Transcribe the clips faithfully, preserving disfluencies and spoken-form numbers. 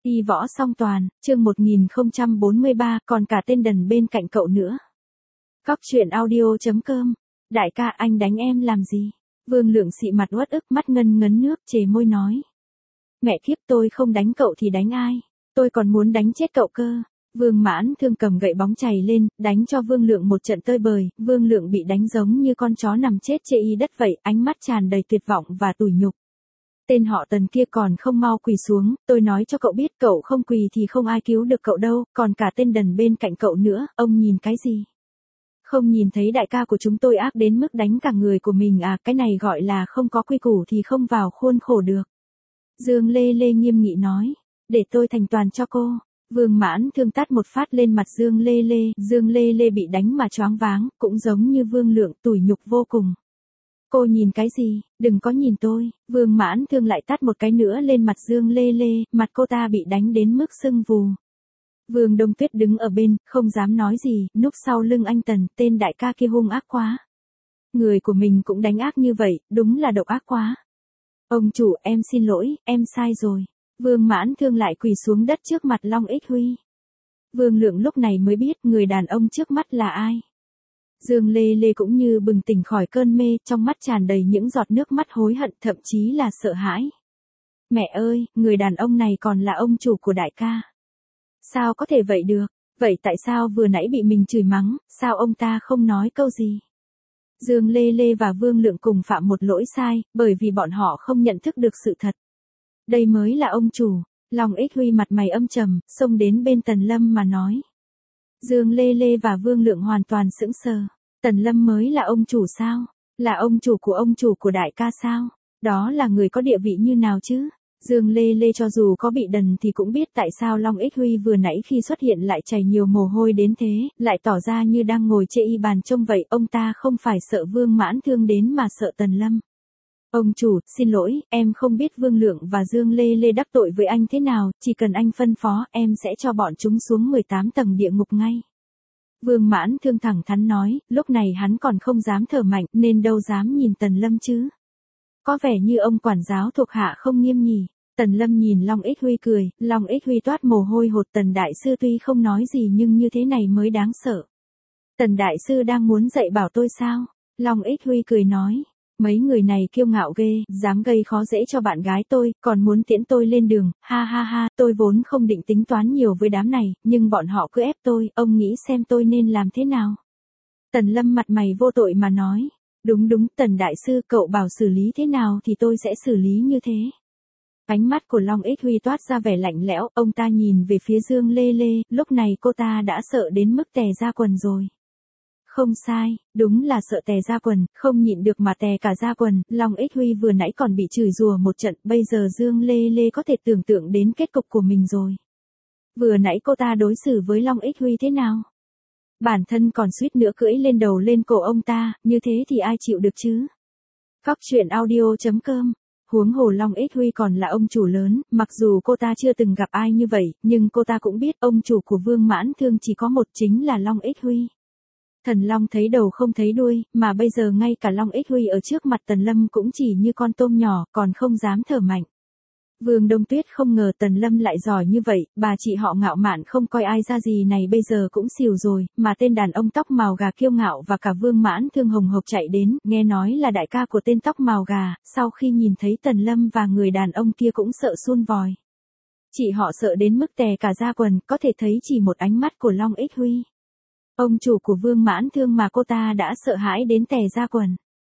Y võ song toàn, chương một nghìn không trăm bốn mươi ba, còn cả tên đần bên cạnh cậu nữa. Cóc truyện audio chấm com. Đại ca, anh đánh em làm gì? Vương Lượng xị mặt uất ức, mắt ngân ngấn nước, chề môi nói. Mẹ kiếp, tôi không đánh cậu thì đánh ai? Tôi còn muốn đánh chết cậu cơ. Vương Mãn Thương cầm gậy bóng chày lên, đánh cho Vương Lượng một trận tơi bời. Vương Lượng bị đánh giống như con chó nằm chết chê y đất vậy, ánh mắt tràn đầy tuyệt vọng và tủi nhục. Tên họ Tần kia còn không mau quỳ xuống, tôi nói cho cậu biết, cậu không quỳ thì không ai cứu được cậu đâu, còn cả tên đần bên cạnh cậu nữa, ông nhìn cái gì? Không nhìn thấy đại ca của chúng tôi ác đến mức đánh cả người của mình à? Cái này gọi là không có quy củ thì không vào khuôn khổ được. Dương Lê Lê nghiêm nghị nói, để tôi thành toàn cho cô. Vương Mãn Thương tát một phát lên mặt Dương Lê Lê, Dương Lê Lê bị đánh mà choáng váng, cũng giống như Vương Lượng, tủi nhục vô cùng. Cô nhìn cái gì, đừng có nhìn tôi. Vương Mãn Thương lại tát một cái nữa lên mặt Dương Lê Lê, mặt cô ta bị đánh đến mức sưng vù. Vương Đông Tuyết đứng ở bên, không dám nói gì, núp sau lưng anh Tần, tên đại ca kia hung ác quá. Người của mình cũng đánh ác như vậy, đúng là độc ác quá. Ông chủ, em xin lỗi, em sai rồi. Vương Mãn Thương lại quỳ xuống đất trước mặt Long Ích Huy. Vương Lượng lúc này mới biết người đàn ông trước mắt là ai. Dương Lê Lê cũng như bừng tỉnh khỏi cơn mê, trong mắt tràn đầy những giọt nước mắt hối hận, thậm chí là sợ hãi. Mẹ ơi, người đàn ông này còn là ông chủ của đại ca. Sao có thể vậy được? Vậy tại sao vừa nãy bị mình chửi mắng, sao ông ta không nói câu gì? Dương Lê Lê và Vương Lượng cùng phạm một lỗi sai, bởi vì bọn họ không nhận thức được sự thật. Đây mới là ông chủ. Long Ích Huy mặt mày âm trầm, xông đến bên Tần Lâm mà nói. Dương Lê Lê và Vương Lượng hoàn toàn sững sờ. Tần Lâm mới là ông chủ sao? Là ông chủ của ông chủ của đại ca sao? Đó là người có địa vị như nào chứ? Dương Lê Lê cho dù có bị đần thì cũng biết tại sao Long Ích Huy vừa nãy khi xuất hiện lại chảy nhiều mồ hôi đến thế, lại tỏ ra như đang ngồi chê y bàn trông vậy. Ông ta không phải sợ Vương Mãn Thương đến mà sợ Tần Lâm. Ông chủ, xin lỗi, em không biết Vương Lượng và Dương Lê Lê đắc tội với anh thế nào, chỉ cần anh phân phó, em sẽ cho bọn chúng xuống mười tám tầng địa ngục ngay. Vương Mãn Thương thẳng thắn nói, lúc này hắn còn không dám thở mạnh, nên đâu dám nhìn Tần Lâm chứ. Có vẻ như ông quản giáo thuộc hạ không nghiêm nhỉ. Tần Lâm nhìn Long Ích Huy cười, Long Ích Huy toát mồ hôi hột. Tần Đại Sư tuy không nói gì nhưng như thế này mới đáng sợ. Tần Đại Sư đang muốn dạy bảo tôi sao? Long Ích Huy cười nói. Mấy người này kiêu ngạo ghê, dám gây khó dễ cho bạn gái tôi, còn muốn tiễn tôi lên đường, ha ha ha, tôi vốn không định tính toán nhiều với đám này, nhưng bọn họ cứ ép tôi, ông nghĩ xem tôi nên làm thế nào? Tần Lâm mặt mày vô tội mà nói, đúng đúng, Tần Đại Sư, cậu bảo xử lý thế nào thì tôi sẽ xử lý như thế. Ánh mắt của Long Ích Huy toát ra vẻ lạnh lẽo, ông ta nhìn về phía Dương Lê Lê, lúc này cô ta đã sợ đến mức tè ra quần rồi. Không sai, đúng là sợ tè ra quần, không nhịn được mà tè cả ra quần. Long Ích Huy vừa nãy còn bị chửi rủa một trận, bây giờ Dương Lê Lê có thể tưởng tượng đến kết cục của mình rồi. Vừa nãy cô ta đối xử với Long Ích Huy thế nào? Bản thân còn suýt nữa cưỡi lên đầu lên cổ ông ta, như thế thì ai chịu được chứ? Cóc truyện audio chấm com. Huống hồ Long Ích Huy còn là ông chủ lớn, mặc dù cô ta chưa từng gặp ai như vậy, nhưng cô ta cũng biết ông chủ của Vương Mãn Thương chỉ có một, chính là Long Ích Huy. Thần Long thấy đầu không thấy đuôi, mà bây giờ ngay cả Long Ích Huy ở trước mặt Tần Lâm cũng chỉ như con tôm nhỏ, còn không dám thở mạnh. Vương Đông Tuyết không ngờ Tần Lâm lại giỏi như vậy, bà chị họ ngạo mạn không coi ai ra gì này bây giờ cũng xỉu rồi, mà tên đàn ông tóc màu gà kiêu ngạo và cả Vương Mãn Thương hồng hộc chạy đến, nghe nói là đại ca của tên tóc màu gà, sau khi nhìn thấy Tần Lâm và người đàn ông kia cũng sợ sun vòi. Chị họ sợ đến mức tè cả da quần, có thể thấy chỉ một ánh mắt của Long Ích Huy. Ông chủ của Vương Mãn Thương mà cô ta đã sợ hãi đến tè ra quần.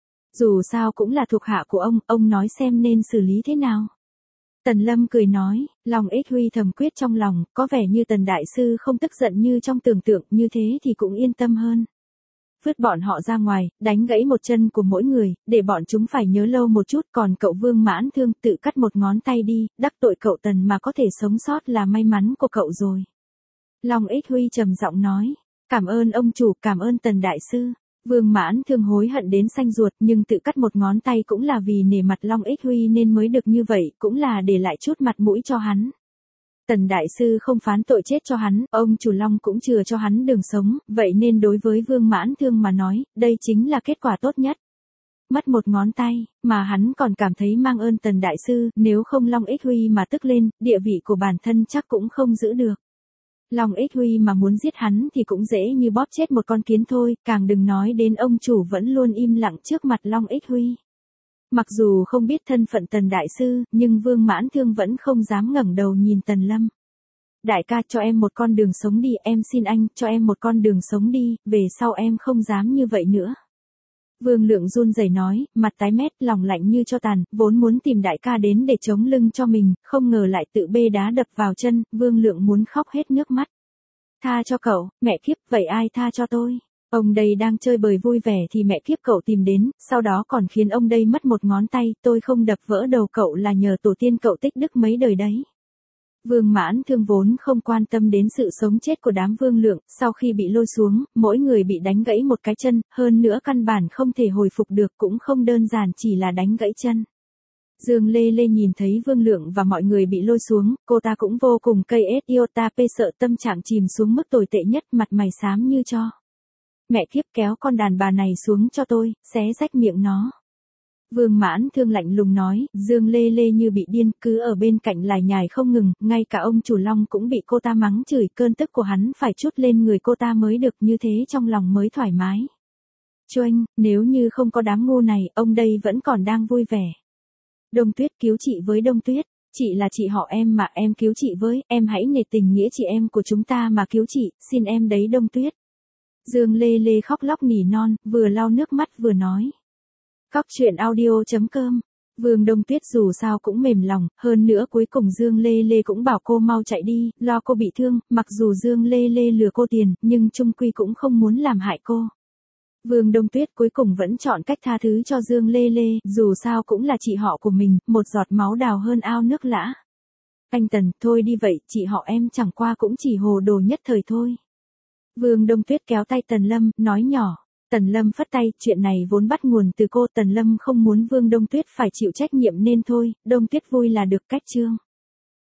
Dù sao cũng là thuộc hạ của ông, ông nói xem nên xử lý thế nào. Tần Lâm cười nói, Long Ích Huy thầm quyết trong lòng, có vẻ như Tần Đại Sư không tức giận như trong tưởng tượng, như thế thì cũng yên tâm hơn. Vứt bọn họ ra ngoài, đánh gãy một chân của mỗi người, để bọn chúng phải nhớ lâu một chút, còn cậu Vương Mãn Thương tự cắt một ngón tay đi, đắc tội cậu Tần mà có thể sống sót là may mắn của cậu rồi. Long Ích Huy trầm giọng nói. Cảm ơn ông chủ, cảm ơn Tần Đại Sư. Vương Mãn Thương hối hận đến xanh ruột, nhưng tự cắt một ngón tay cũng là vì nể mặt Long Ích Huy nên mới được như vậy, cũng là để lại chút mặt mũi cho hắn. Tần Đại Sư không phán tội chết cho hắn, ông chủ Long cũng chừa cho hắn đường sống, vậy nên đối với Vương Mãn Thương mà nói, đây chính là kết quả tốt nhất. mất một ngón tay, mà hắn còn cảm thấy mang ơn Tần Đại Sư, nếu không Long Ích Huy mà tức lên, địa vị của bản thân chắc cũng không giữ được. Long Ích Huy mà muốn giết hắn thì cũng dễ như bóp chết một con kiến thôi, càng đừng nói đến ông chủ vẫn luôn im lặng trước mặt Long Ích Huy. Mặc dù không biết thân phận Tần Đại Sư, nhưng Vương Mãn Thương vẫn không dám ngẩng đầu nhìn Tần Lâm. Đại ca cho em một con đường sống đi, em xin anh, cho em một con đường sống đi, về sau em không dám như vậy nữa. Vương Lượng run rẩy nói, mặt tái mét, lòng lạnh như cho tàn, vốn muốn tìm đại ca đến để chống lưng cho mình, không ngờ lại tự bê đá đập vào chân, Vương Lượng muốn khóc hết nước mắt. Tha cho cậu, mẹ kiếp, vậy ai tha cho tôi? Ông đây đang chơi bời vui vẻ thì mẹ kiếp cậu tìm đến, sau đó còn khiến ông đây mất một ngón tay, tôi không đập vỡ đầu cậu là nhờ tổ tiên cậu tích đức mấy đời đấy. Vương Mãn Thương vốn không quan tâm đến sự sống chết của đám Vương Lượng, sau khi bị lôi xuống, mỗi người bị đánh gãy một cái chân, hơn nữa căn bản không thể hồi phục được, cũng không đơn giản chỉ là đánh gãy chân. Dương Lê Lê nhìn thấy Vương Lượng và mọi người bị lôi xuống, cô ta cũng vô cùng cây ết iota p sợ, tâm trạng chìm xuống mức tồi tệ nhất, mặt mày xám như cho. Mẹ kiếp, kéo con đàn bà này xuống cho tôi, xé rách miệng nó. Vương Mãn Thương lạnh lùng nói, Dương Lê Lê như bị điên, cứ ở bên cạnh lải nhải không ngừng, ngay cả ông chủ Long cũng bị cô ta mắng chửi, cơn tức của hắn phải trút lên người cô ta mới được, như thế trong lòng mới thoải mái. Choanh, nếu như không có đám ngu này, ông đây vẫn còn đang vui vẻ. Đông Tuyết, cứu chị với Đông Tuyết, chị là chị họ em mà, em cứu chị với, em hãy nể tình nghĩa chị em của chúng ta mà cứu chị, xin em đấy Đông Tuyết. Dương Lê Lê khóc lóc nỉ non, vừa lau nước mắt vừa nói. Cóc truyện audio chấm com. Vương Đông Tuyết dù sao cũng mềm lòng, hơn nữa cuối cùng Dương Lê Lê cũng bảo cô mau chạy đi, lo cô bị thương, mặc dù Dương Lê Lê lừa cô tiền, nhưng chung quy cũng không muốn làm hại cô. Vương Đông Tuyết cuối cùng vẫn chọn cách tha thứ cho Dương Lê Lê, dù sao cũng là chị họ của mình, một giọt máu đào hơn ao nước lã. Anh Tần, thôi đi vậy, chị họ em chẳng qua cũng chỉ hồ đồ nhất thời thôi. Vương Đông Tuyết kéo tay Tần Lâm, nói nhỏ. Tần Lâm phất tay, chuyện này vốn bắt nguồn từ cô, Tần Lâm không muốn Vương Đông Tuyết phải chịu trách nhiệm nên thôi, Đông Tuyết vui là được, cách chương.